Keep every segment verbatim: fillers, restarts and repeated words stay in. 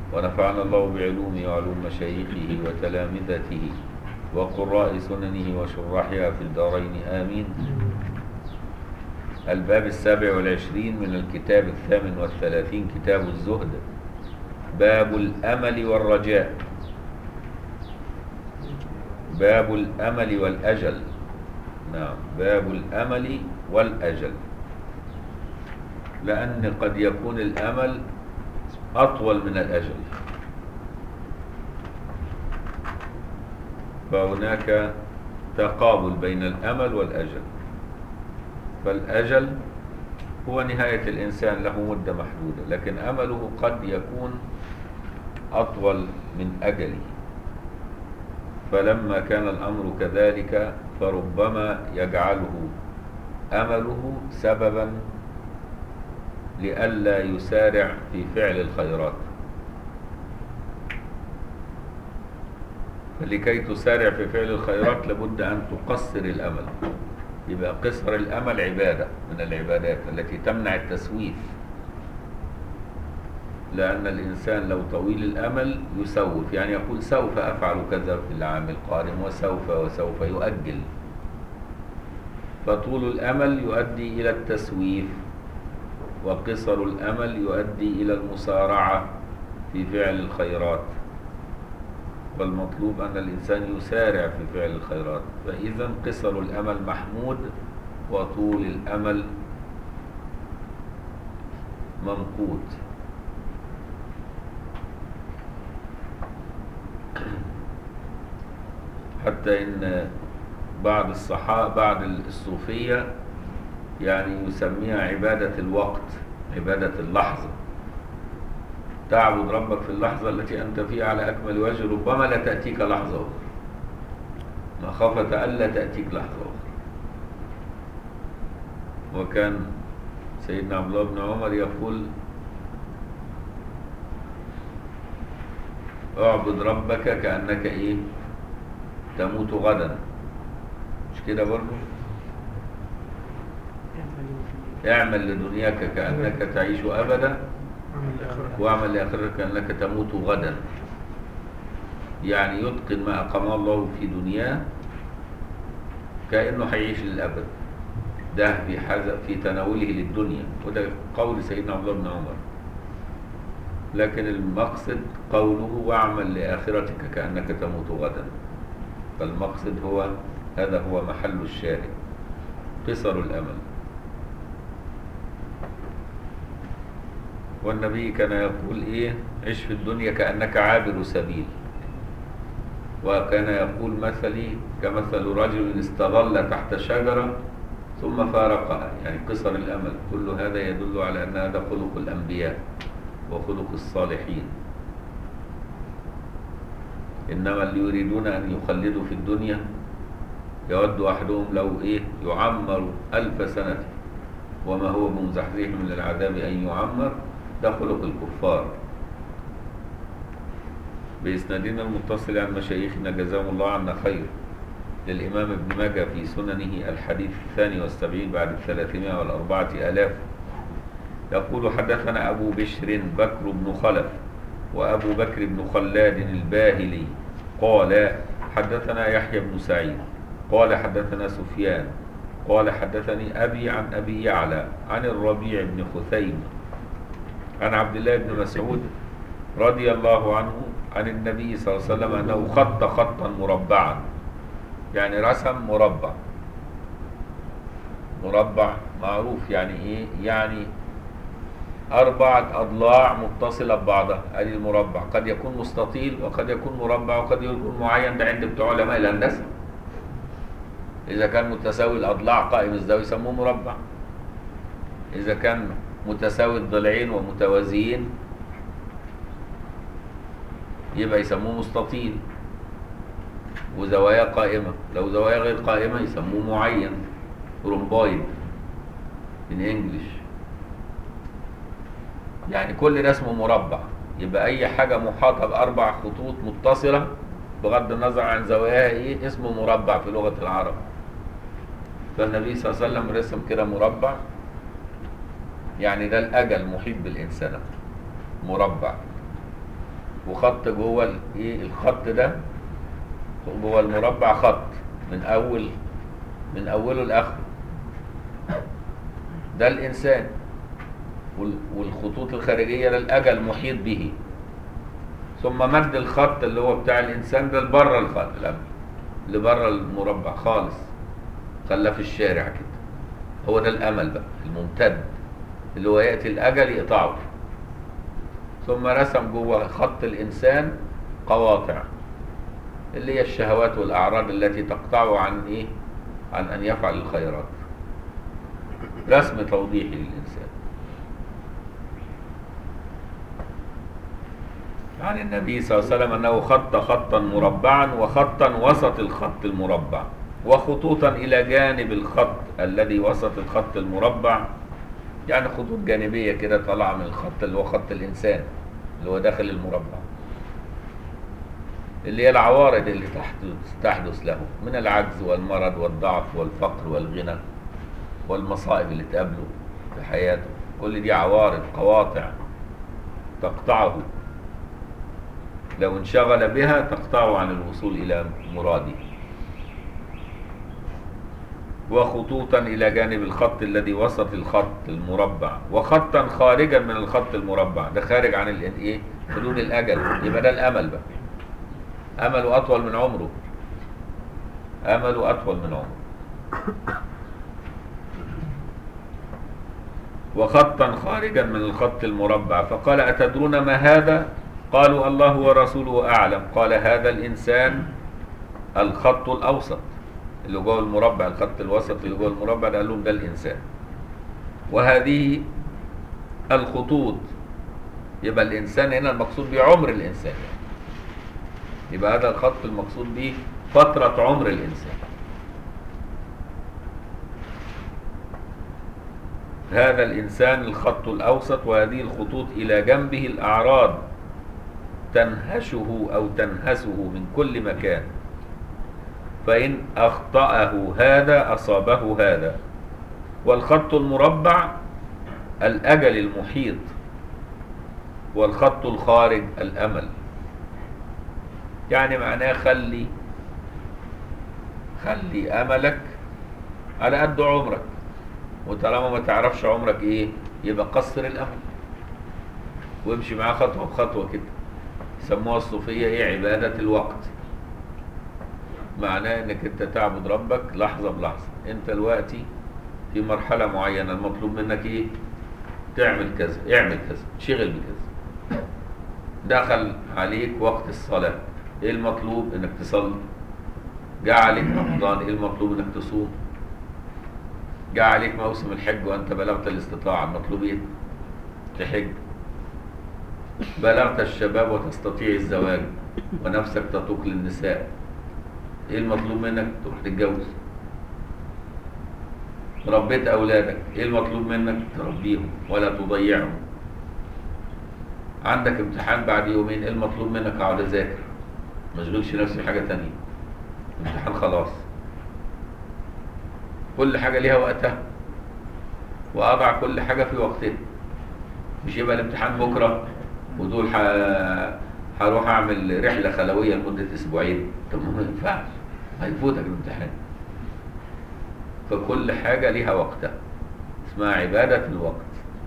ونفعنا الله بعلومه وعلوم مشايخه وتلامذته وقراء سننه وشراحها في الدارين آمين. الباب السابع والعشرين من الكتاب الثامن والثلاثين كتاب الزهد. باب الأمل والرجاء. باب الأمل والأجل. نعم، باب الأمل والأجل، لأن قد يكون الأمل أطول من الأجل، فهناك تقابل بين الأمل والأجل. فالأجل هو نهاية الإنسان، له مدة محدودة، لكن أمله قد يكون أطول من أجله. فلما كان الأمر كذلك فربما يجعله أمله سببا لئلا يسارع في فعل الخيرات. فلكي تسارع في فعل الخيرات لابد أن تقصر الأمل. يبقى قصر الأمل عبادة من العبادات التي تمنع التسويف، لأن الإنسان لو طويل الأمل يسوف، يعني يقول سوف أفعل كذا في العام القادم، وسوف وسوف يؤجل. فطول الأمل يؤدي إلى التسويف، وقصر الأمل يؤدي إلى المسارعة في فعل الخيرات. والمطلوب أن الإنسان يسارع في فعل الخيرات. فإذا قصر الأمل محمود وطول الأمل ممقوت. حتى إن بعض الصحابة بعض الصوفية يعني يسميها عبادة الوقت، عبادة اللحظة. تعبد ربك في اللحظة التي أنت فيها على أكمل وجه، ربما لا تأتيك لحظة أخرى، مخافة ألا تأتيك لحظة أخرى. وكان سيدنا عبد الله بن عمر يقول: اعبد ربك كأنك إيه؟ تموت غدا. مش كده برضو؟ اعمل لدنياك كأنك تعيش أبدا، واعمل لآخرتك كأنك تموت غدا. يعني يتقن ما أقام الله في دنياه كأنه هيعيش للأبد. ده في حذف في تناوله للدنيا، وده قول سيدنا عبد الله بن عمر. لكن المقصد قوله: واعمل لآخرتك كأنك تموت غدا. فالمقصد هو هذا هو محل الشاهد، قصر الأمل. والنبي كان يقول إيه؟ عش في الدنيا كأنك عابر سبيل. وكان يقول: مثلي كمثل رجل استظل تحت شجرة ثم فارقها. يعني قصر الأمل. كل هذا يدل على أن هذا خلق الأنبياء وخلق الصالحين. إنما اللي يريدون أن يخلدوا في الدنيا يود أحدهم لو إيه يعمر ألف سنة وما هو بمزحزحه من العذاب أن يعمر. ده خلق الكفار. بإسنادنا المتصل عن مشايخنا جزاهم الله عنا خير للإمام ابن ماجه في سننه الحديث الثاني والسبعين بعد الثلاثمائة والأربعة آلاف، يقول: حدثنا أبو بشر بكر بن خلف وأبو بكر بن خلاد الباهلي قال حدثنا يحيى بن سعيد قال حدثنا سفيان قال حدثني أبي عن أبي يعلى عن الربيع بن خثيم عن عبد الله بن مسعود رضي الله عنه عن النبي صلى الله عليه وسلم أنه خط خطا مربعا. يعني رسم مربع. مربع معروف يعني إيه؟ يعني أربعة أضلاع متصلة ببعضها. هذه المربع قد يكون مستطيل وقد يكون مربع وقد يكون معين. ده عند بتوع علماء الهندسة. إذا كان متساوي الأضلاع قائم الزاوية يسموه مربع. إذا كان متساوي الضلعين ومتوازيين يبقى يسموه مستطيل وزوايا قائمة. لو زوايا غير قائمة يسموه معين، رومبويد in English. يعني كل ده اسمه مربع. يبقى أي حاجة محاطة بأربع خطوط متصلة بغض النظر عن زواياها إيه اسمه مربع في لغة العرب. فالنبي صلى الله عليه وسلم رسم كده مربع. يعني ده الأجل محيط بالإنسان، مربع. وخط جوه ال- ايه الخط ده جوه المربع خط من اول من اوله لاخره. ده الانسان. وال- والخطوط الخارجيه للاجل محيط به. ثم مد الخط اللي هو بتاع الانسان ده لبره الخط لبره المربع خالص، خلاه في الشارع كده. هو ده الامل بقى الممتد اللي هو ياتي الاجل يقطعه. ثم رسم جوه خط الانسان قواطع اللي هي الشهوات والاعراض التي تقطعه عن ايه؟ عن ان يفعل الخيرات. رسم توضيحي للانسان. عن النبي صلى الله عليه وسلم انه خط خطا مربعا وخطا وسط الخط المربع وخطوطا الى جانب الخط الذي وسط الخط المربع، يعني خطوط جانبيه كده طالعه من الخط اللي هو خط الانسان اللي هو داخل المربع، اللي هي العوارض اللي تحدث تحدث له من العجز والمرض والضعف والفقر والغنى والمصائب اللي تقابله في حياته. كل دي عوارض قواطع تقطعه، لو انشغل بها تقطعه عن الوصول إلى مراده. وخطوطا إلى جانب الخط الذي وسط الخط المربع وخطا خارجا من الخط المربع، ده خارج عن الايه؟ حدود الأجل. يبقى ده الأمل بقى، أمله أطول من عمره، أمله أطول من عمره. وخطا خارجا من الخط المربع. فقال أتدرون ما هذا؟ قالوا الله ورسوله أعلم. قال هذا الإنسان الخط الأوسط اللي جوه المربع، الخط الوسط اللي جوه المربع ده قال لهم ده الإنسان. وهذه الخطوط، يبقى الإنسان هنا المقصود به عمر الإنسان، يبقى هذا الخط المقصود به فترة عمر الإنسان. هذا الإنسان الخط الأوسط وهذه الخطوط إلى جنبه الأعراض تنهشه أو تنهسه من كل مكان، فإن أخطأه هذا أصابه هذا. والخط المربع الأجل المحيط، والخط الخارج الأمل. يعني معناه خلي خلي أملك على قد عمرك، وطالما ما تعرفش عمرك إيه يبقى قصر الأمل وامشي معاه خطوة بخطوة كده. يسموها الصوفية إيه؟ عبادة الوقت. معناه إنك أنت تعبد ربك لحظة بلحظة. أنت دلوقتي في مرحلة معينة المطلوب منك إيه؟ تعمل كذا، اعمل كذا، شغل بكذا. دخل عليك وقت الصلاة، إيه المطلوب؟ إنك تصلي. جاء عليك رمضان، إيه المطلوب؟ إنك تصوم. جاء عليك موسم الحج وأنت بلغت الاستطاعة، المطلوب إيه؟ تحج. بلغت الشباب وتستطيع الزواج ونفسك تتوق للنساء، ايه المطلوب منك؟ تروح تتجوز. ربيت اولادك، ايه المطلوب منك؟ تربيهم ولا تضيعهم. عندك امتحان بعد يومين، ايه المطلوب منك؟ اقعد اذاكر ما اشغلش نفسي بحاجه تانية، امتحان خلاص. كل حاجه ليها وقتها، واضع كل حاجه في وقتها. مش يبقى الامتحان بكره ودول هروح اعمل رحله خلويه لمده اسبوعين، طب ما ينفعش، هيفوتك الامتحان. فكل حاجه ليها وقتها، اسمها عباده الوقت.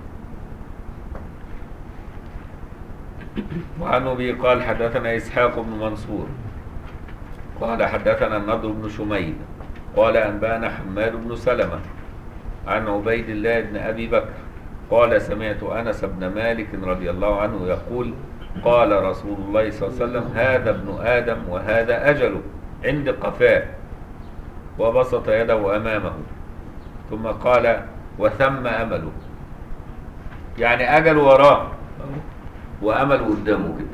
وعن ابي قال حدثنا اسحاق بن منصور قال حدثنا النضر بن شميل قال انبانا حماد بن سلمه عن عبيد الله بن ابي بكر قال سمعت انس بن مالك رضي الله عنه يقول قال رسول الله صلى الله عليه وسلم هذا ابن ادم وهذا اجله عند قفاه، وبسط يده امامه ثم قال وثم امله، يعني اجل وراه وامل قدامه كده.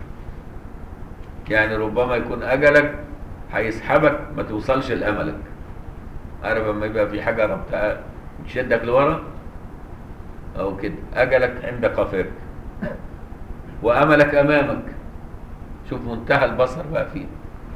يعني ربما يكون اجلك هيسحبك ما توصلش لاملك. عارف لما يبقى في حاجه ربطها تشدك لورا او كده، اجلك عند قفاك واملك امامك. شوف منتهى البصر بقى فيه.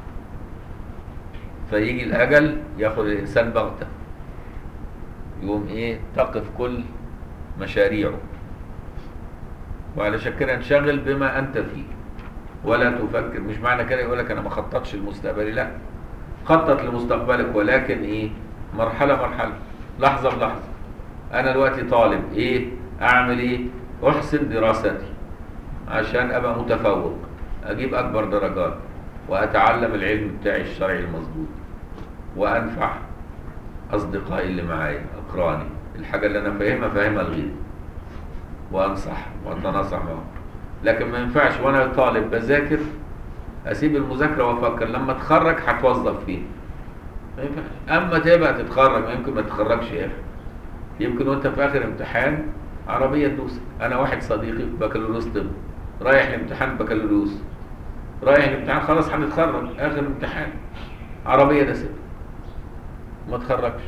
فيجي الاجل ياخد الانسان بغته، يقوم ايه؟ تقف كل مشاريعه، وعلشان كده انشغل بما انت فيه. ولا تفكر. مش معنى كده يقول لك انا ما خططش لمستقبلي، لا، خطط لمستقبلك، ولكن ايه، مرحله مرحله، لحظه بلحظه. انا دلوقتي طالب، ايه اعمل؟ ايه؟ احسن دراستي عشان ابقى متفوق، اجيب اكبر درجات، واتعلم العلم بتاعي الشرعي المظبوط، وانفع اصدقائي اللي معايا، اقراني، الحاجه اللي انا فاهمها فاهمها لغيري، وانصح واتناصح معهم. لكن ما ينفعش وانا طالب بذاكر اسيب المذاكره وافكر لما اتخرج هتوظف فيه، ما ينفعش. اما تبقى تتخرج، ما يمكن ما تتخرجش يا اخي، يمكن وانت في اخر امتحان عربيه تدوسك. انا واحد صديقي في بكالوريوس طب، رايح لامتحان بكالوريوس، رايح الامتحان خلاص هنتخرج، اخر امتحان عربيه دست، ما تخرجش.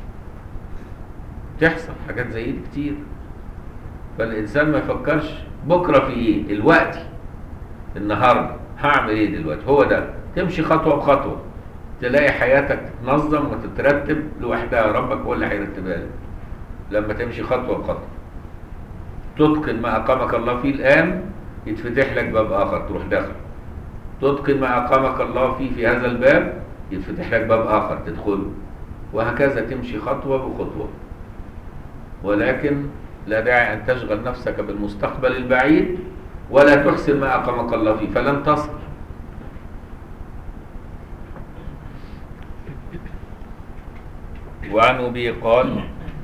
تحصل حاجات زي دي كتير. فالانسان ما يفكرش بكره في ايه، الوقت، النهارده هعمل ايه دلوقتي، هو ده. تمشي خطوه بخطوه تلاقي حياتك تتنظم وتترتب لوحدها، ربك هو اللي هيرتبها لك لما تمشي خطوه بخطوه. تتقن ما اقامك الله فيه الان، يتفتح لك باب اخر تروح داخل. تتقن ما اقامك الله فيه في هذا الباب، يتفتح لك باب اخر تدخله، وهكذا تمشي خطوه بخطوه. ولكن لا داعي ان تشغل نفسك بالمستقبل البعيد ولا تحسن ما اقامك الله فيه، فلن تصل. وعن ابي قال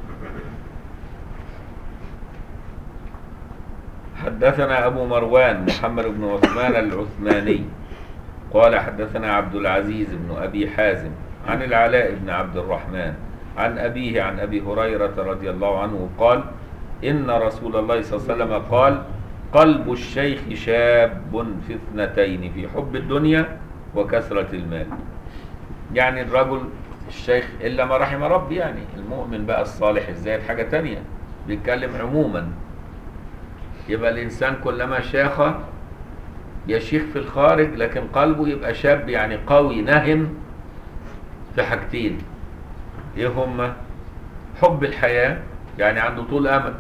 حدثنا ابو مروان محمد بن عثمان العثماني قال حدثنا عبد العزيز بن ابي حازم عن العلاء بن عبد الرحمن عن ابيه عن ابي هريره رضي الله عنه قال ان رسول الله صلى الله عليه وسلم قال قلب الشيخ شاب في اثنتين، في حب الدنيا وكثرة المال. يعني الرجل الشيخ إلا ما رحم ربي، يعني المؤمن بقى الصالح الزاهد حاجة تانية، بيتكلم عموما. يبقى الإنسان كلما شاخ يشيخ في الخارج، لكن قلبه يبقى شاب، يعني قوي نهم في حاجتين، إيه هما؟ حب الحياة، يعني عنده طول أمل،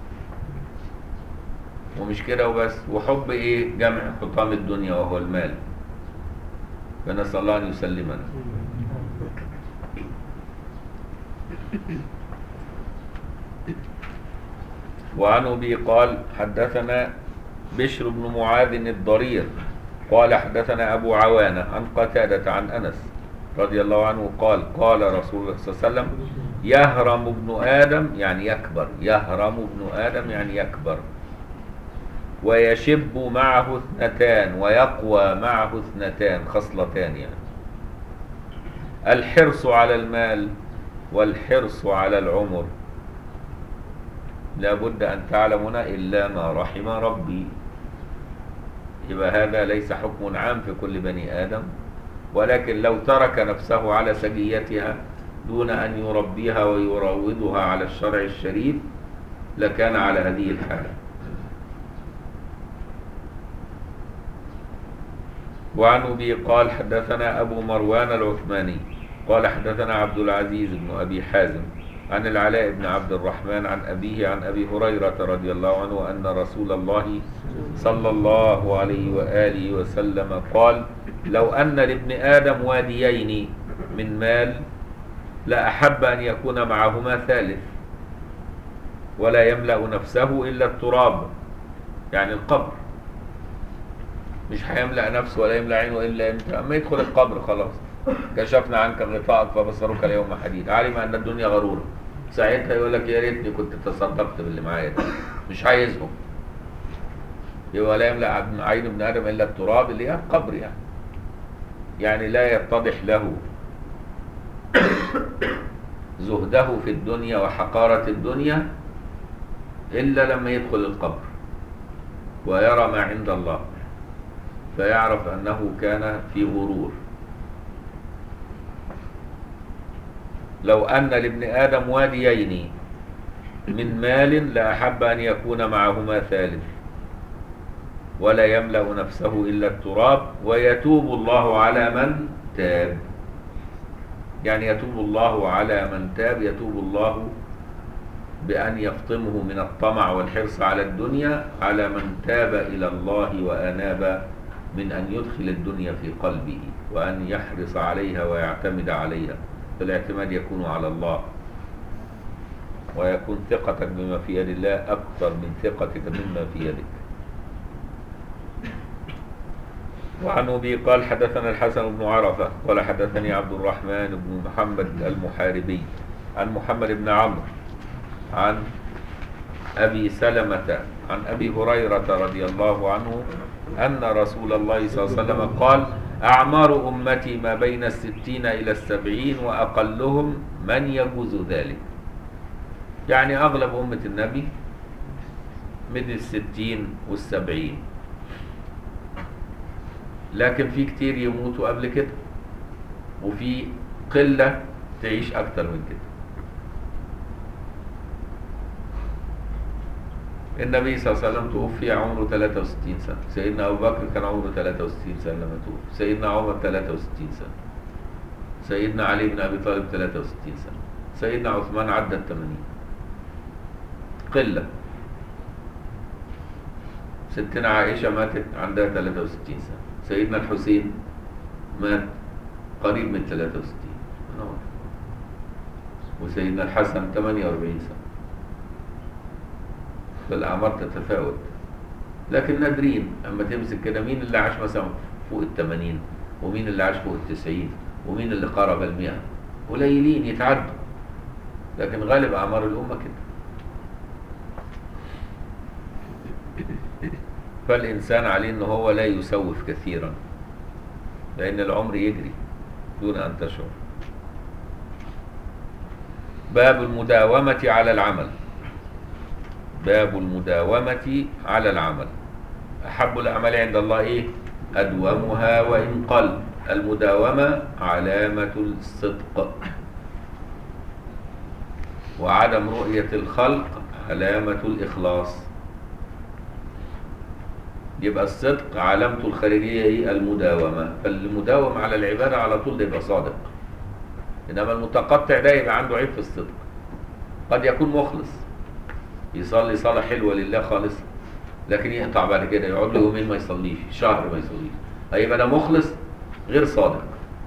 ومش كده وبس، وحب ايه؟ جمع حطام الدنيا وهو المال. فنسأل الله ان يسلمنا. وعن ابي قال حدثنا بشر بن معاذ الضرير قال حدثنا ابو عوانة عن قتادة عن انس رضي الله عنه قال قال رسول الله صلى الله عليه وسلم يهرم ابن ادم، يعني يكبر، يهرم ابن ادم يعني يكبر، ويشب معه اثنتان، ويقوى معه اثنتان، خصلتان يعني، الحرص على المال والحرص على العمر. لا بد أن تعلمنا إلا ما رحم ربي. يبقى هذا ليس حكم عام في كل بني آدم، ولكن لو ترك نفسه على سجيتها دون أن يربيها ويروضها على الشرع الشريف لكان على هذه الحالة. وعن أبي قال حدثنا أبو مروان العثماني قال حدثنا عبد العزيز بن أبي حازم عن العلاء بن عبد الرحمن عن أبيه عن أبي هريرة رضي الله عنه أن رسول الله صلى الله عليه وآله وسلم قال لو أن لابن آدم واديين من مال لأحب أن يكون معهما ثالث ولا يملأ نفسه إلا التراب، يعني القبر. مش هيملأ نفسه ولا يملأ عينه إلا إمتى؟ أما يدخل القبر خلاص، كشفنا عنك غطاءك فبصرك اليوم حديد، علم أن الدنيا غرورة. ساعتها يقول لك يا ريتني كنت تصدقت باللي معايا ده، مش عايزهم. يبقى لا يملأ عين ابن آدم إلا التراب، اللي هي القبر يعني. يعني لا يتضح له زهده في الدنيا وحقارة الدنيا إلا لما يدخل القبر ويرى ما عند الله، فيعرف أنه كان في غرور. لو أن لابن آدم واديين من مال لأحب أن يكون معهما ثالث ولا يملأ نفسه إلا التراب ويتوب الله على من تاب. يعني يتوب الله على من تاب، يتوب الله بأن يفطمه من الطمع والحرص على الدنيا على من تاب إلى الله وأناب من أن يدخل الدنيا في قلبه وأن يحرص عليها ويعتمد عليها. فالاعتماد يكون على الله، ويكون ثقتك بما في يد الله أكثر من ثقتك مما في يدك. وعن أبي قال حدثنا الحسن بن عرفة قال حدثني عبد الرحمن بن محمد المحاربي عن محمد بن عمرو عن أبي سلمة عن أبي هريرة رضي الله عنه أن رسول الله صلى الله عليه وسلم قال أعمار أمتي ما بين الستين إلى السبعين وأقلهم من يجوز ذلك. يعني أغلب أمة النبي من الستين والسبعين، لكن في كتير يموتوا قبل كده وفي قلة تعيش أكتر من كده. النبي صلى الله عليه وسلم توفي عمره ثلاثة وستين سنة، سيدنا أبو بكر كان عمره ثلاثة وستين سنة لما توفي، سيدنا عمر ثلاثة وستين سنة، سيدنا علي بن أبي طالب ثلاثة وستين سنة، سيدنا عثمان عدى الثمانين. قلة. ستنا عائشة ماتت عندها ثلاثة وستين سنة، سيدنا الحسين مات قريب من ثلاثة وستين، وسيدنا الحسن ثمانية وأربعين سنة. فالأعمار تتفاوت، لكن نادرين أما تمسك كده مين اللي عاش مثلا فوق الثمانين ومين اللي عاش فوق التسعين ومين اللي قرب المئة، قليلين يتعدوا، لكن غالب أعمار الأمة كده. فالإنسان عليه أنه هو لا يسوف كثيرا، لأن العمر يجري دون أن تشعر. باب المداومة على العمل. باب المداومة على العمل. أحب الأعمال عند الله إيه؟ أدومها وإن قل. المداومة علامة الصدق، وعدم رؤية الخلق علامة الإخلاص. يبقى الصدق علامته الخارجية هي المداومة، فالمداوم على العبادة على طول يبقى صادق. إنما المتقطع ده يبقى عنده عيب في الصدق. قد يكون مخلص يصلي صلاة حلوة لله خالص، لكن يقطع بعد كده يقعد له يومين ما يصليش، شهر ما يصليش، هيبقى ده مخلص غير صادق.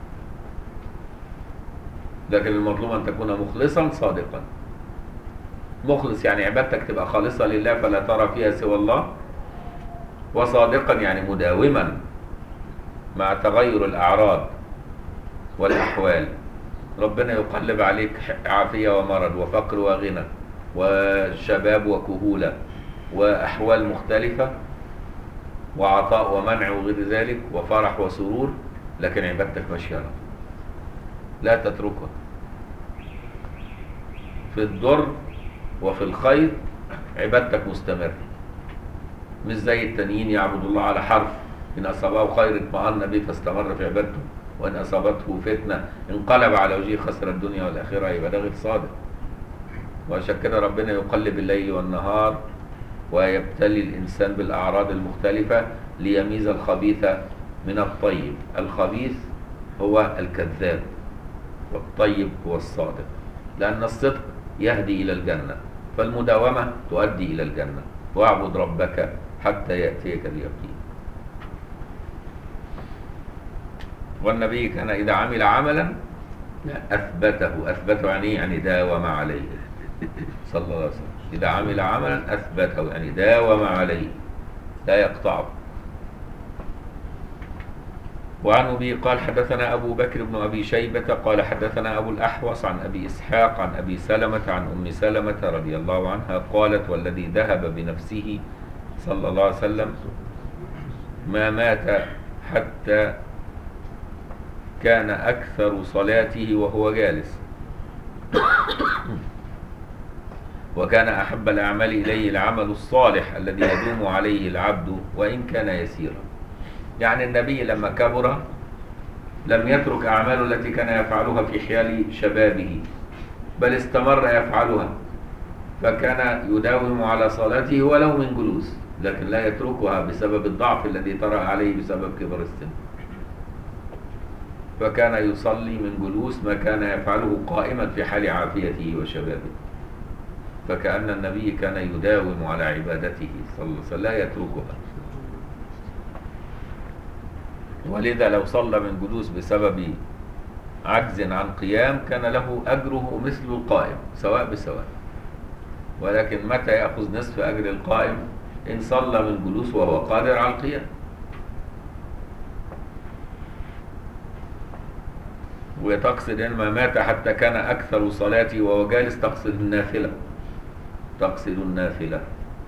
لكن المطلوب أن تكون مخلصا صادقا. مخلص يعني عبادتك تبقى خالصة لله فلا ترى فيها سوى الله، وصادقا يعني مداوما مع تغير الأعراض والأحوال. ربنا يقلب عليك عافية ومرض وفقر وغنى وشباب وكهولة وأحوال مختلفة وعطاء ومنع وغير ذلك وفرح وسرور، لكن عبادتك ماشية لا تتركها. في الضر وفي الخير عبادتك مستمرة، مش زي التانيين يعبد الله على حرف، إن أصابه خير اطمأن به فاستمر في عبادته، وإن أصابته فتنة انقلب على وجهه خسر الدنيا والآخرة. يبقى ده غير صادق. وعشان كده ربنا يقلب الليل والنهار ويبتلي الإنسان بالأعراض المختلفة ليميز الخبيث من الطيب. الخبيث هو الكذاب والطيب هو الصادق، لأن الصدق يهدي إلى الجنة، فالمداومة تؤدي إلى الجنة. واعبد ربك حتى يأتيك اليقين. والنبي كان إذا عمل عملا أثبته. أثبته يعني يعني داوم عليه صلى الله عليه وسلم. إذا عمل عملا أثبته يعني داوم عليه لا يقطعه. وعن أبي قال حدثنا أبو بكر بن أبي شيبة قال حدثنا أبو الأحوص عن أبي إسحاق عن أبي سلمة عن أم سلمة رضي الله عنها قالت والذي ذهب بنفسه صلى الله عليه وسلم ما مات حتى كان أكثر صلاته وهو جالس، وكان أحب الأعمال إليه العمل الصالح الذي يدوم عليه العبد وإن كان يسيرا. يعني النبي لما كبر لم يترك أعماله التي كان يفعلها في حيال شبابه، بل استمر يفعلها، فكان يداوم على صلاته ولو من جلوس، لكن لا يتركها بسبب الضعف الذي طرأ عليه بسبب كبر السن. فكان يصلي من جلوس ما كان يفعله قائما في حال عافيته وشبابه. فكأن النبي كان يداوم على عبادته صلى الله عليه وسلم لا يتركها. ولذا لو صلى من جلوس بسبب عجز عن قيام كان له أجره مثل القائم سواء بسواء، ولكن متى يأخذ نصف أجر القائم؟ إن صلى من جلوس وهو قادر على القيام. وتقصد إنما مات حتى كان أكثر صلاتي وهو جالس، تقصد النافلة، تقصد النافلة.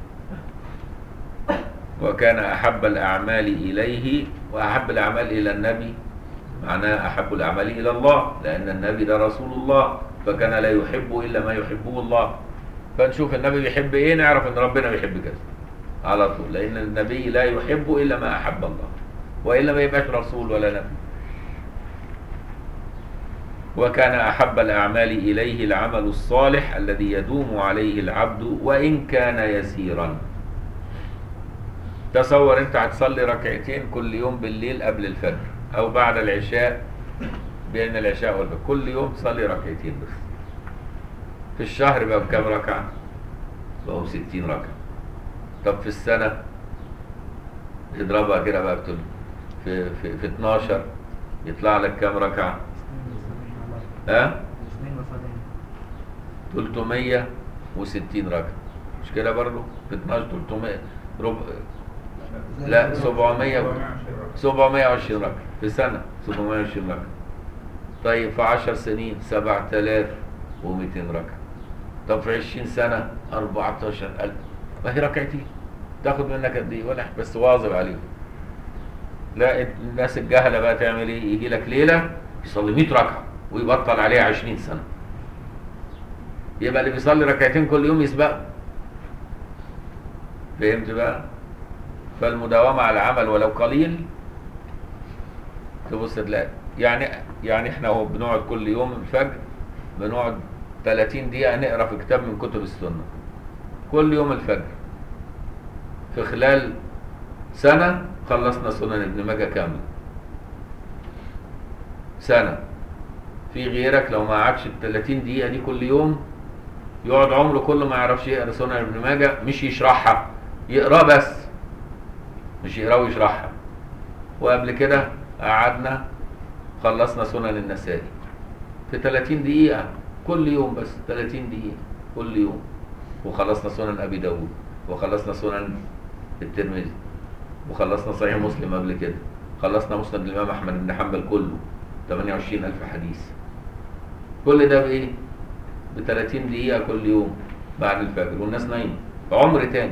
وكان أحب الأعمال إليه، وأحب الأعمال إلى النبي معناه أحب الأعمال إلى الله، لأن النبي ده رسول الله، فكان لا يحب إلا ما يحبه الله. فنشوف النبي بيحب إيه نعرف إن ربنا بيحب كذا على طول، لأن النبي لا يحب إلا ما أحب الله، وإلا ما يبقاش رسول ولا نبي. وكان أحب الأعمال إليه العمل الصالح الذي يدوم عليه العبد وإن كان يسيرا. تصور أنت هتصلي ركعتين كل يوم بالليل قبل الفجر أو بعد العشاء، بين العشاء والفجر كل يوم تصلي ركعتين بس. في الشهر بقى بكام ركعة؟ بقوا ستين ركعة. طب في السنة اضربها كده بقى بتقول في في في اتناشر يطلع لك كام ركعة؟ ها؟ تلتمية وستين ركعة، مش كده برضه؟ في اتناشر تلتمية ربع، لا سبعمية، سبعمية وعشرين ركعة في سنة، سبعمية وعشرين ركعة. طيب في عشر سنين سبعة آلاف ومئتين ركعة. طب في عشرين سنة أربعتاشر ألف. فهي ركعتين تاخد منك قد ايه؟ ولا بس واظب عليهم. لا الناس الجهلة بقى تعمل ايه؟ يجي لك ليلة يصلي مئة ركعة ويبطل عليها عشرين سنة، يبقى اللي بيصلي ركعتين كل يوم يسبقه. فهمت بقى؟ فالمداومة على العمل ولو قليل تبص تلاقي يعني يعني احنا اهو بنقعد كل يوم الفجر بنقعد ثلاثين دقيقة نقرا في كتاب من كتب السنة كل يوم الفجر. في خلال سنة خلصنا سنن ابن ماجه كاملة. سنة. في غيرك لو ما قعدش ال ثلاثين دقيقة دي كل يوم يقعد عمره كله ما يعرفش يقرا سنن ابن ماجه، مش يشرحها، يقراه بس، مش يقراه ويشرحها. وقبل كده قعدنا خلصنا سنن النسائي في ثلاثين دقيقة كل يوم، بس ثلاثين دقيقة كل يوم. وخلصنا سنن أبي داود، وخلصنا سنن الترمذي، وخلصنا صحيح مسلم قبل كده، خلصنا مسند الإمام أحمد بن حنبل كله ثمانية وعشرين ألف حديث. كل ده بإيه؟ ب ثلاثين دقيقة كل يوم بعد الفجر والناس نايمة، عمر تاني.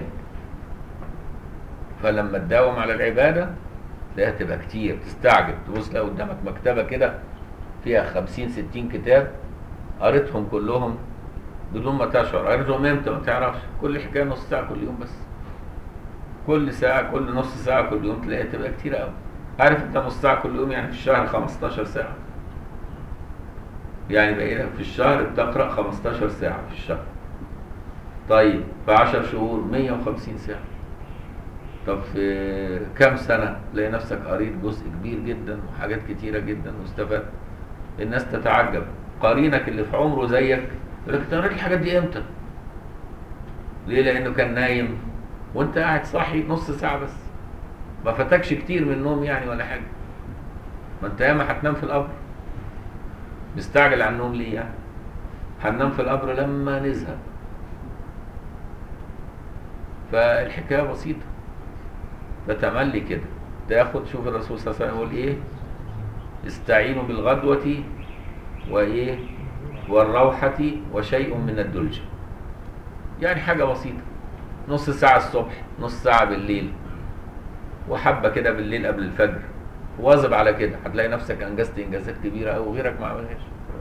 فلما تداوم على العبادة تلاقيها تبقى كتير، تستعجب تبص تلاقي قدامك مكتبة كده فيها خمسين ستين كتاب قريتهم كلهم بدون ما تشعر. قريتهم امتى؟ ما تعرفش. كل حكاية نص ساعة كل يوم بس، كل ساعة كل نص ساعة كل يوم تلاقيها تبقى كتير قوي. عارف انت نص ساعة كل يوم يعني في الشهر خمستاشر ساعة، يعني بقينا في الشهر بتقرأ خمستاشر ساعة في الشهر. طيب في عشر شهور مية وخمسين ساعة. طب في كام سنة تلاقي نفسك قريت جزء كبير جدا وحاجات كتيرة جدا واستفدت. الناس تتعجب، قرينك اللي في عمره زيك يقول لك انت قريت الحاجات دي امتى؟ ليه؟ لأنه كان نايم وانت قاعد صاحي نص ساعة بس، ما فاتكش كتير من النوم يعني ولا حاجة. ما انت ياما هتنام في القبر، مستعجل على النوم ليه يعني؟ هننام في القبر لما نزهق. فالحكاية بسيطة، ده تملي كده. تاخد شوف الرسول صلى الله عليه وسلم يقول ايه؟ استعينوا بالغدوة وايه؟ والروحة وشيء من الدلجة. يعني حاجة بسيطة، نص ساعة الصبح، نص ساعة بالليل، وحبة كده بالليل قبل الفجر. واظب على كده هتلاقي نفسك انجزت انجازات كبيرة أوي وغيرك ما عملهاش.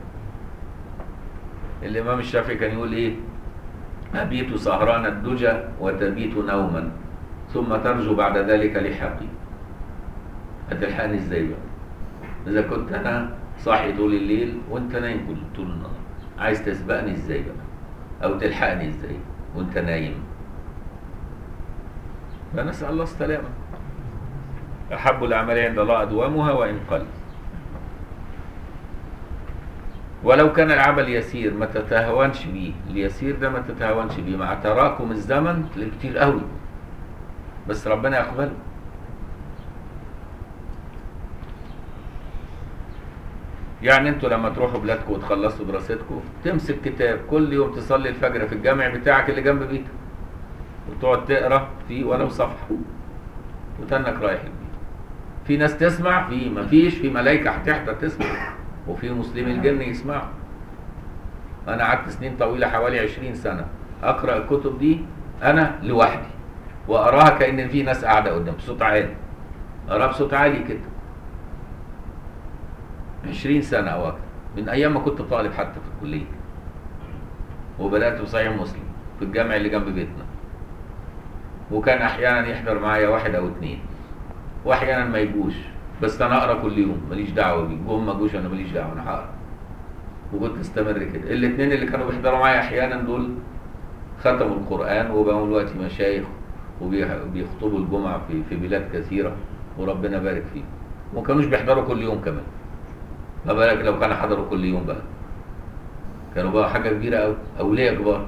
الإمام الشافعي كان يقول ايه؟ أبيت سهران الدجى وتبيت نوما ثم ترجو بعد ذلك لحقي. هتلحقني ازاي بقى؟ إذا كنت أنا صاحي طول الليل وأنت نايم طول النهار، عايز تسبقني ازاي بقى؟ أو تلحقني ازاي وأنت نايم؟ فنسأل الله السلامة. أحب الأعمال عند الله أدومها وإن قل. ولو كان العمل يسير ما تتهاونش بيه، اليسير ده ما تتهاونش بيه، مع تراكم الزمن تلاقيه كتير قوي بس ربنا يقبله. يعني انتوا لما تروحوا بلادكم وتخلصوا دراستكم تمسك كتاب كل يوم تصلي الفجر في الجامع بتاعك اللي جنب بيتك وتقعد تقرا فيه ولو صفحه وتنك رايح البيت. في ناس تسمع، في ما فيش، في ملائكه هتحضر تسمع، وفي مسلمي الجن يسمعوا. انا قعدت سنين طويله حوالي عشرين سنه اقرا الكتب دي انا لوحدي واراها كأن في ناس قاعده قدام بصوت عالي، اقراها بصوت عالي كده عشرين سنه او اكتر، من ايام ما كنت طالب حتى في الكليه. وبدات بصحيح مسلم في الجامع اللي جنب بيتنا، وكان احيانا يحضر معايا واحد او اتنين واحيانا ما يجوش، بس انا اقرا كل يوم ماليش دعوه بيه، جم ما جوش انا ماليش دعوه، انا هقرا. وكنت استمر كده. الاثنين اللي كانوا بيحضروا معايا احيانا دول ختموا القران وبقوا دلوقتي مشايخ وبيخطبوا الجمعه في في بلاد كثيره وربنا بارك فيهم. وما كانوش بيحضروا كل يوم كمان، ما بالك لو كانوا حضروا كل يوم بقى، كانوا بقى حاجه كبيره قوي، اولياء كبار.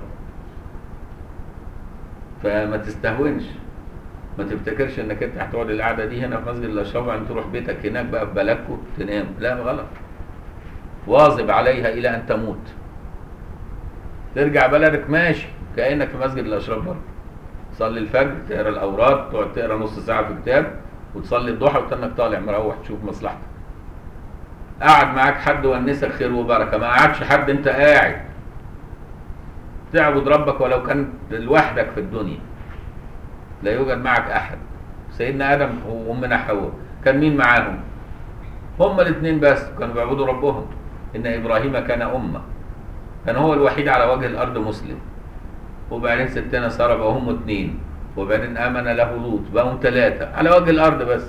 فما تستهونش، ما تفتكرش انك انت هتقعد القعده دي هنا في مسجد الاشراف وبعدين تروح بيتك هناك بقى في بلدكم تنام، لا غلط. واظب عليها الى ان تموت. ترجع بلدك ماشي كانك في مسجد الاشراف برضه. تصلي الفجر، تقرا الاوراد، تقعد تقرا نص ساعه في كتاب، وتصلي الضحى وتنك طالع مروح تشوف مصلحتك. قعد معاك حد ونسك خير وبركه، ما قعدش حد انت قاعد تعبد ربك ولو كان لوحدك في الدنيا. لا يوجد معك احد. سيدنا ادم وامنا حواء كان مين معاهم؟ هما الاثنين بس كانوا بيعبدوا ربهم. ان ابراهيم كان امه، كان هو الوحيد على وجه الارض مسلم. وبعدين ستنا ساره بقوا هم اثنين، وبعدين امن له لوط بقوا ثلاثه على وجه الارض بس.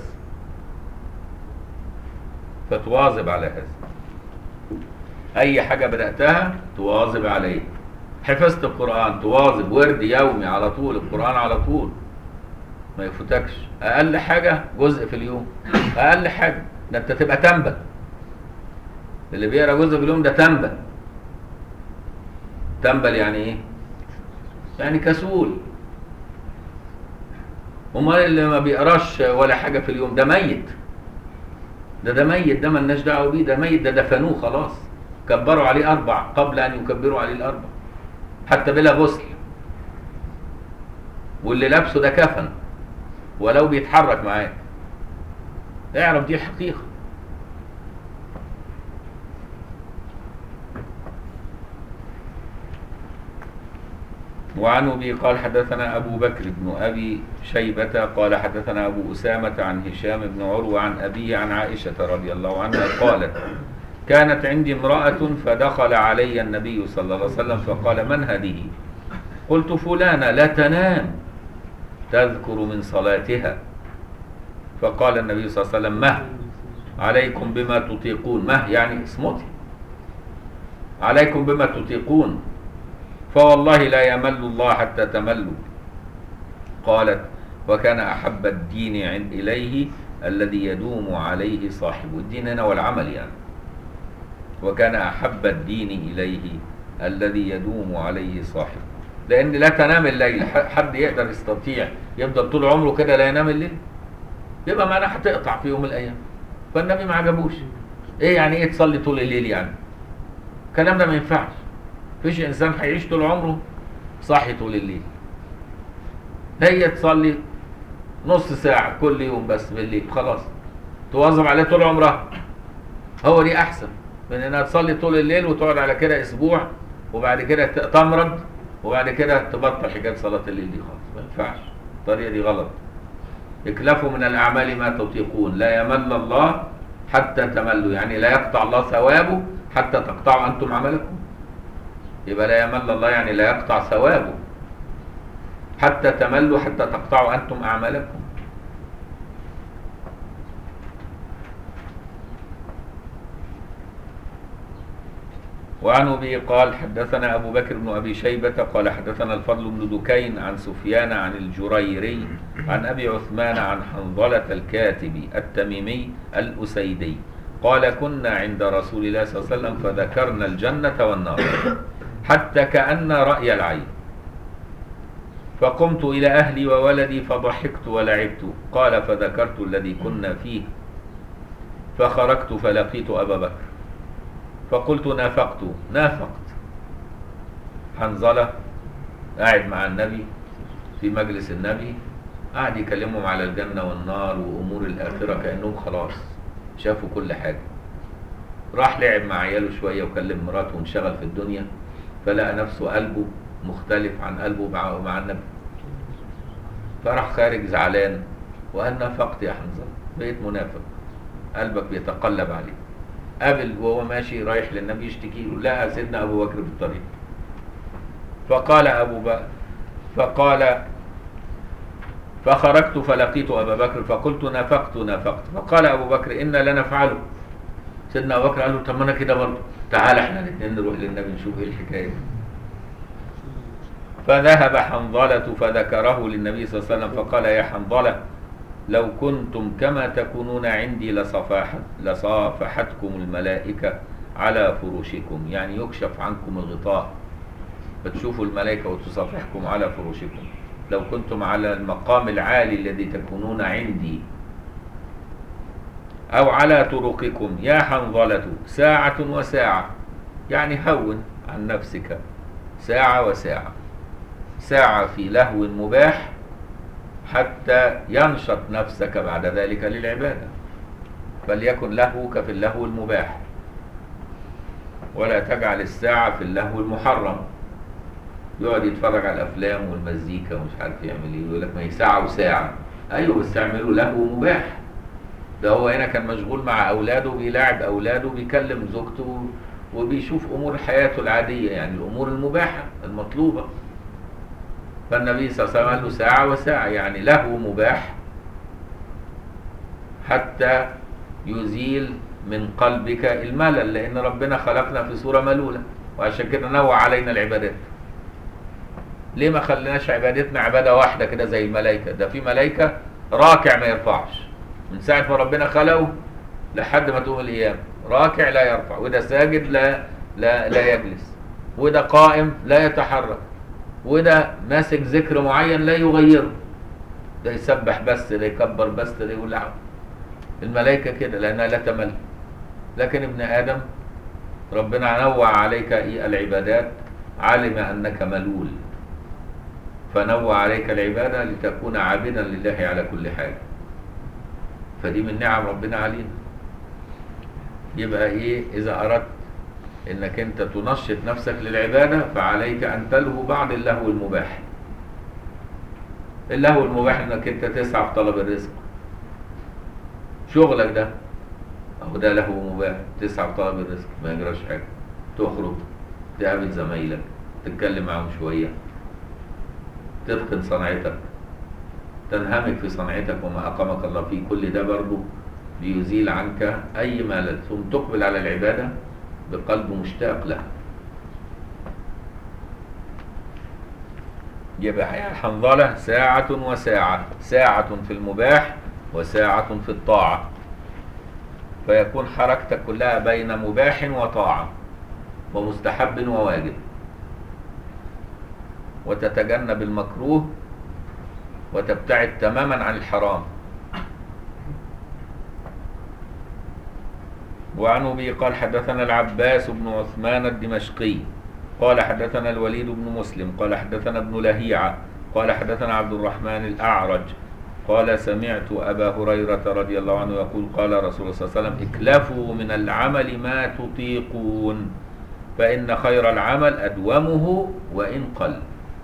فتواظب على هذا. اي حاجه بداتها تواظب عليها. حفظت القران تواظب، ورد يومي على طول القران على طول ما يفوتكش. اقل حاجه جزء في اليوم، اقل حاجه. ده انت تبقى تنبل. اللي بيقرا جزء في اليوم ده تنبل. تنبل يعني ايه؟ يعني كسول. امال اللي ما بيقراش ولا حاجه في اليوم ده ميت. ده ده ميت، ده مالناش دعوه بيه، ده ميت، ده دفنوه خلاص. كبروا عليه اربع قبل ان يكبروا عليه الاربع، حتى بلا غسل. واللي لابسه ده كفن ولو بيتحرك معاك. اعرف دي حقيقه. وعن أبي قال حدثنا أبو بكر بن أبي شيبة قال حدثنا أبو أسامة عن هشام بن عروة عن أبيه عن عائشة رضي الله عنها قالت: كانت عندي امرأة فدخل علي النبي صلى الله عليه وسلم فقال: من هذه؟ قلت: فلانة لا تنام تذكر من صلاتها. فقال النبي صلى الله عليه وسلم: مه عليكم بما تطيقون. مه يعني اصمتي، عليكم بما تطيقون، فوالله لا يمل الله حتى تملوا. قالت: وكان أحب الدين عند إليه الذي يدوم عليه صاحبه. الدين هنا والعمل يعني. وكان أحب الدين إليه الذي يدوم عليه صاحبه. لأن لا تنام الليل. حد يقدر يستطيع يفضل طول عمره كده لا ينام الليل؟ يبقى معناها هتقطع في يوم من الأيام. فالنبي ما عجبوش. إيه يعني إيه تصلي طول الليل يعني؟ الكلام ده ما ينفعش. مفيش انسان هيعيش طول عمره صاحي طول الليل. هي تصلي نص ساعة كل يوم بس بالليل خلاص، تواظب عليه طول عمرها. هو دي احسن من انها تصلي طول الليل وتقعد على كده اسبوع وبعد كده تمرض وبعد كده تبطل حكاية صلاة الليل دي خالص. ما ينفعش، الطريقة دي غلط. اكلفوا من الاعمال ما تطيقون، لا يمل الله حتى تملوا، يعني لا يقطع الله ثوابه حتى تقطعوا انتم عملكم. يبقى لا يمل الله يعني لا يقطع ثوابه حتى تملوا، حتى تقطعوا أنتم أعمالكم. وعن أبي قال حدثنا أبو بكر بن أبي شيبة قال حدثنا الفضل بن دكين عن سفيان عن الجريري عن أبي عثمان عن حنظلة الكاتب التميمي الأسيدي قال: كنا عند رسول الله صلى الله عليه وسلم فذكرنا الجنة والنار حتى كأن رأي العين، فقمت إلى أهلي وولدي فضحكت ولعبت. قال: فذكرت الذي كنا فيه فخرجت فلقيت أبا بكر فقلت نافقت. نافقت حنظلة قاعد مع النبي في مجلس النبي، قاعد يكلمهم على الجنة والنار وأمور الآخرة كأنهم خلاص شافوا كل حاجة. راح لعب مع عياله شوية وكلم مراته وانشغل في الدنيا، فلقى نفسه قلبه مختلف عن قلبه مع, مع النبي، فراح خارج زعلان وقال نافقت يا حنظلة، بقيت منافق، قلبك بيتقلب عليه. قابل وهو ماشي رايح للنبي يشتكي له، لقى سيدنا أبو بكر في الطريق، فقال أبو بكر فقال فخرجت فلقيت أبا بكر فقلت نافقت نافقت. فقال أبو بكر إن لا نفعله. سيدنا أبو بكر قال له طب ما أنا كده برضه، تعال احنا الاثنين نروح للنبي نشوف ايه الحكاية. فذهب حنظلة فذكره للنبي صلى الله عليه وسلم فقال يا حنظلة لو كنتم كما تكونون عندي لصفاحت لصافحتكم الملائكة على فروشكم، يعني يكشف عنكم الغطاء فتشوفوا الملائكة وتصافحكم على فروشكم، لو كنتم على المقام العالي الذي تكونون عندي، أو على طرقكم يا حنظلة ساعة وساعة، يعني هون عن نفسك، ساعة وساعة، ساعة في لهو مباح حتى ينشط نفسك بعد ذلك للعبادة، فليكن لهوك في اللهو المباح، ولا تجعل الساعة في اللهو المحرم، يقعد يتفرج على الأفلام والمزيكا ومش عارف يعمل ايه، يقول لك ما هي ساعة وساعة. أيوه بس اعملوا لهو مباح. ده هو هنا كان مشغول مع أولاده، بيلاعب أولاده، بيكلم زوجته، وبيشوف أمور حياته العادية، يعني الأمور المباحة المطلوبة. فالنبي صلى الله عليه وسلم قال له ساعة وساعة، يعني لهو مباح حتى يزيل من قلبك الملل، لأن ربنا خلقنا في صورة ملولة، وعشان كده نوع علينا العبادات. ليه ما خليناش عبادتنا عبادة واحدة كده زي الملائكة؟ ده في ملائكة راكع ما يرفعش من ساعة ما ربنا خلقه لحد ما تقوم الأيام، راكع لا يرفع، وده ساجد لا لا لا يجلس، وده قائم لا يتحرك، وده ماسك ذكر معين لا يغيره، ده يسبح بس، ده يكبر بس، ده يقول لعب. الملائكة كده لأنها لا تمل. لكن ابن آدم ربنا نوع عليك العبادات، علم أنك ملول فنوع عليك العبادة لتكون عابدا لله على كل حال. فدي من نعم ربنا علينا. يبقى ايه؟ إذا أردت انك انت تنشط نفسك للعبادة فعليك ان تلهو بعض اللهو المباح. اللهو المباح انك انت تسعى في طلب الرزق، شغلك ده اهو ده لهو مباح، تسعى في طلب الرزق ما يجراش حاجة، تخرج تقابل زمايلك تتكلم معاهم شوية، تتقن صنعتك، تنهمك في صنعتك وما أقامك الله فيه، كل ده برضه ليزيل عنك أي ملل، ثم تقبل على العبادة بقلب مشتاق له. يبقى يا حنظلة ساعة وساعة، ساعة في المباح وساعة في الطاعة، فيكون حركتك كلها بين مباح وطاعة ومستحب وواجب، وتتجنب المكروه وتبتعد تماما عن الحرام. وعن أبي قال حدثنا العباس بن عثمان الدمشقي قال حدثنا الوليد بن مسلم قال حدثنا ابن لهيعة قال حدثنا عبد الرحمن الأعرج قال سمعت أبا هريرة رضي الله عنه يقول قال رسول الله صلى الله عليه وسلم اكلفوا من العمل ما تطيقون فإن خير العمل أدومه وإن قل.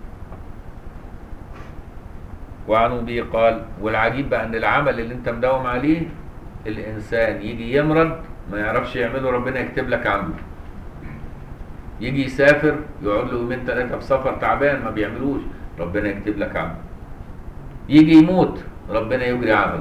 وعن أبي قال والعجيب بقى أن العمل اللي انت مداوم عليه الإنسان يجي يمرض ما يعرفش يعمله ربنا يكتب لك عمله، يجي يسافر يقعد له يومين ثلاثة في سفر تعبان ما بيعملوش ربنا يكتب لك عمله، يجي يموت ربنا يجري عمله.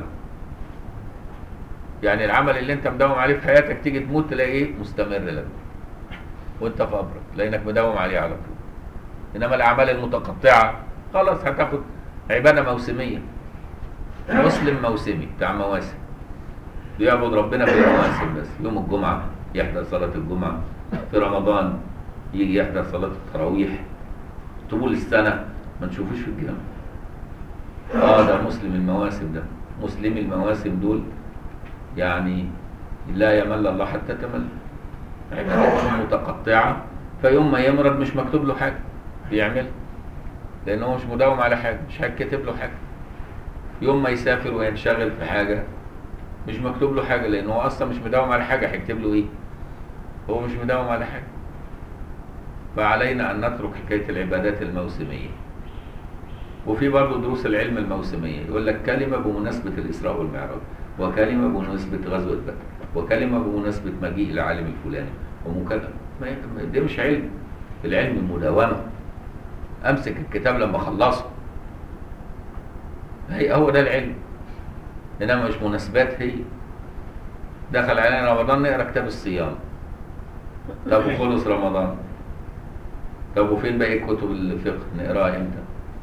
يعني العمل اللي انت مداوم عليه في حياتك تيجي تموت تلاقيه مستمر لك وانت في قبرك لانك مداوم عليه على طول. انما الاعمال المتقطعه خلاص هتاخد عباده موسميه، مسلم موسمي بتاع مواسم بيعبد ربنا في المواسم بس، يوم الجمعه يحضر صلاه الجمعه، في رمضان يجي يحضر صلاه التراويح، طول السنه ما نشوفوش في الجامع. اه ده مسلم المواسم، ده مسلم المواسم دول يعني لا يمل الله حتى تمل. عبادات متقطعة، فيوم ما يمرض مش مكتوب له حاجة بيعمل، لأنه هو مش مداوم على حاجة، مش هيتكتب له حاجة. يوم ما يسافر وينشغل في حاجة مش مكتوب له حاجة، لأنه هو أصلا مش مداوم على حاجة، هيكتب له إيه؟ هو مش مداوم على حاجة. فعلينا أن نترك حكاية العبادات الموسمية. وفي برضه دروس العلم الموسمية، يقول لك كلمة بمناسبة الإسراء والمعراج، وكلمة بمناسبة غزوة بدر، وكلمة بمناسبة مجيء العالم الفلاني، ومكلمة. ده مش علم. العلم مداومة. أمسك الكتاب لما أخلصه، هي هو ده العلم. إنما مش مناسبات. هي دخل علينا رمضان نقرأ كتاب الصيام، طب وخلص رمضان، طب وفين باقي كتب الفقه نقراها امتى؟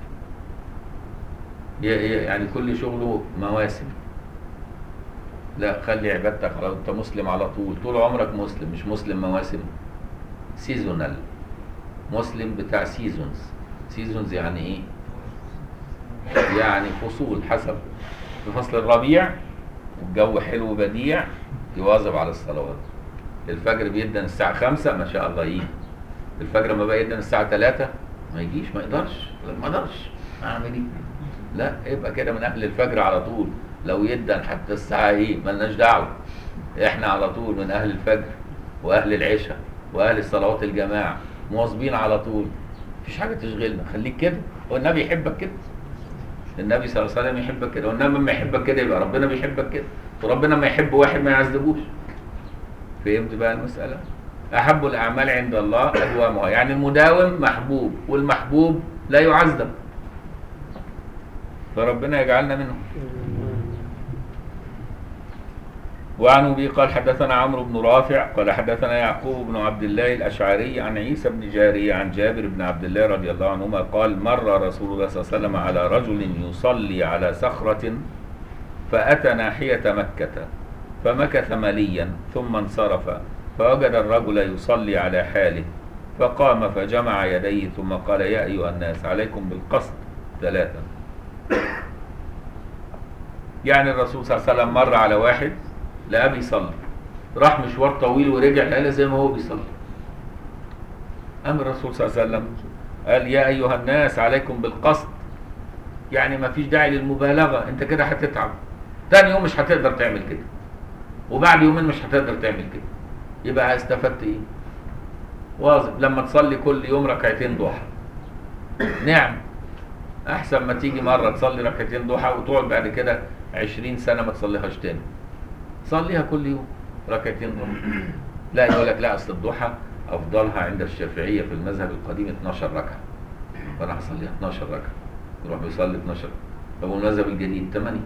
يعني كل شغله مواسم. لا، خلي عبادتك على انت مسلم على طول، طول عمرك مسلم، مش مسلم مواسم. سيزونال، مسلم بتاع سيزونز. سيزونز يعني ايه؟ يعني فصول. حسب في فصل الربيع والجو حلو بديع يواظب على الصلوات. الفجر بيدن الساعة خمسة ما شاء الله يجي. الفجر ما بقى يدن الساعة ثلاثة ما يجيش، ما يقدرش، ما اقدرش اعمل ايه؟ لا، يبقى كده من اهل الفجر على طول. لو يدن حتى الساعة ايه ملناش دعوة، احنا على طول من اهل الفجر واهل العشاء واهل الصلوات الجماعة، مواظبين على طول، مفيش حاجة تشغلنا. خليك كده، والنبي يحبك كده. النبي صلى الله عليه وسلم يحبك كده، والنبي لما يحبك كده يبقى ربنا بيحبك كده، وربنا ما يحب واحد ما يعذبوش. فهمت بقى المسألة؟ أحب الأعمال عند الله أدومها، يعني المداوم محبوب، والمحبوب لا يعذب، فربنا يجعلنا منهم. وعن أبي قال حدثنا عمرو بن رافع قال حدثنا يعقوب بن عبد الله الأشعري عن عيسى بن جارية عن جابر بن عبد الله رضي الله عنهما قال مر رسول الله صلى الله عليه وسلم على رجل يصلي على صخرة فأتى ناحية مكة فمكث مليا ثم انصرف، فوجد الرجل يصلي على حاله فقام فجمع يديه ثم قال يا أيها الناس عليكم بالقصد ثلاثا. يعني الرسول صلى الله عليه وسلم مر على واحد لقاه بيصلي، راح مشوار طويل ورجع لقاه زي ما هو بيصلي. قام الرسول صلى الله عليه وسلم قال يا أيها الناس عليكم بالقصد، يعني ما فيش داعي للمبالغة، انت كده هتتعب، تاني يوم مش هتقدر تعمل كده، وبعد يومين مش هتقدر تعمل كده، يبقى استفدت ايه؟ واظب لما تصلي كل يوم ركعتين ضحى، نعم، احسن ما تيجي مرة تصلي ركعتين ضحى وتقعد بعد كده عشرين سنة ما تصليهاش تاني. صليها كل يوم ركعتين ضحى. لا، يقول لك لا، اصل الضحى افضلها عند الشافعية في المذهب القديم اتناشر ركعة، فانا هصليها اتناشر ركعة، يروح بيصلي اتناشر. طب والمذهب الجديد ثمانية.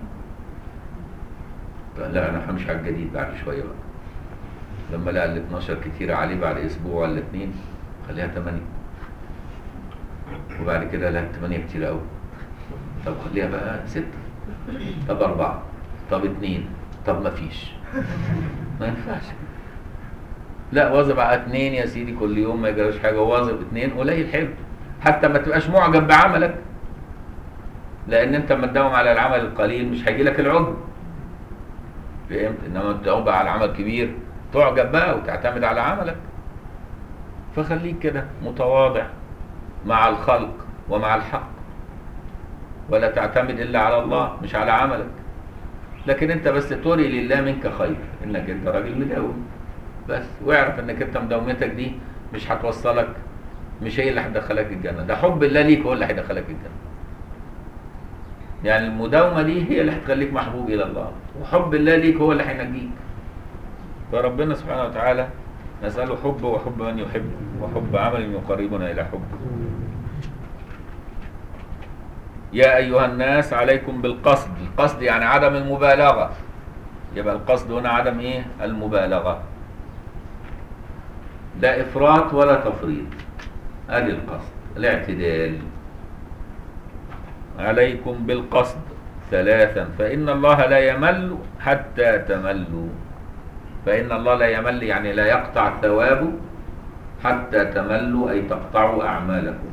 لا، انا همشي على الجديد بعد شوية بقى، لما لقى ال اتناشر كتير عليه بعد اسبوع ولا اتنين خليها ثمانية، وبعد كده لا ثمانية كتير قوي، طب خليها بقى ستة، طب أربعة، طب اتنين، طب ما فيش، ما ينفعش. لا، واظب على اتنين يا سيدي كل يوم ما يجراش حاجة، واظب اتنين قليل حلو، حتى ما تبقاش معجب بعملك، لأن أنت لما تداوم على العمل القليل مش هيجي لك العجب. فهمت؟ إنما تداوم بقى على عمل كبير تعجب بقى وتعتمد على عملك. فخليك كده متواضع مع الخلق ومع الحق، ولا تعتمد إلا على الله مش على عملك، لكن انت بس توري لله منك خير انك انت راجل مداوم بس، واعرف انك انت مداومتك دي مش هتوصلك، مش هي اللي هتدخلك الجنة، ده حب الله ليك هو اللي هيدخلك الجنة. يعني المداومة دي هي اللي هتخليك محبوب إلى الله، وحب الله ليك هو اللي هينجيك. فربنا سبحانه وتعالى نسأله حب وحب من يحب وحب عمل يقربنا إلى حبه. يا أيها الناس عليكم بالقصد، القصد يعني عدم المبالغة، يبقى القصد هنا عدم إيه؟ المبالغة، لا إفراط ولا تفريط، أدي القصد، الاعتدال. عليكم بالقصد ثلاثا فإن الله لا يمل حتى تملوا، فإن الله لا يمل يعني لا يقطع ثوابه حتى تملوا أي تقطعوا أعمالكم.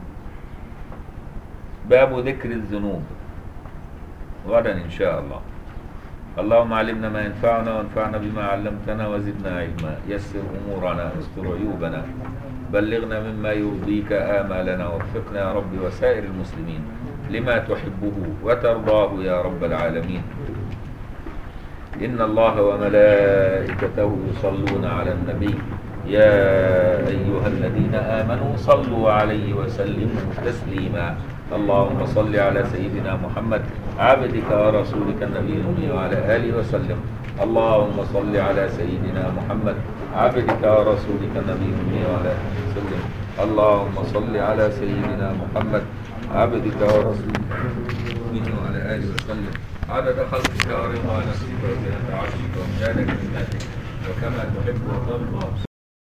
باب ذكر الذنوب غدا إن شاء الله. اللهم علمنا ما ينفعنا وانفعنا بما علمتنا وزدنا علما. يسر أمورنا، استر عيوبنا، بلغنا مما يرضيك آمالنا، وفقنا يا رب وسائر المسلمين لما تحبه وترضاه يا رب العالمين. إن الله وملائكته يصلون على النبي يا أيها الذين آمنوا صلوا عليه وسلموا تسليما. اللهم صل على سيدنا محمد عبدك ورسولك النبي الأمي وعلى آله وسلم. اللهم صل على سيدنا محمد عبدك ورسولك النبي الأمي وعلى آله وسلم. اللهم صل على سيدنا محمد عبدك ورسولك النبي وعلى آله وسلم. عدد خلقك ورضا نفسك وزنة عرشك ومجال كلماتك وكما تحب وترضى.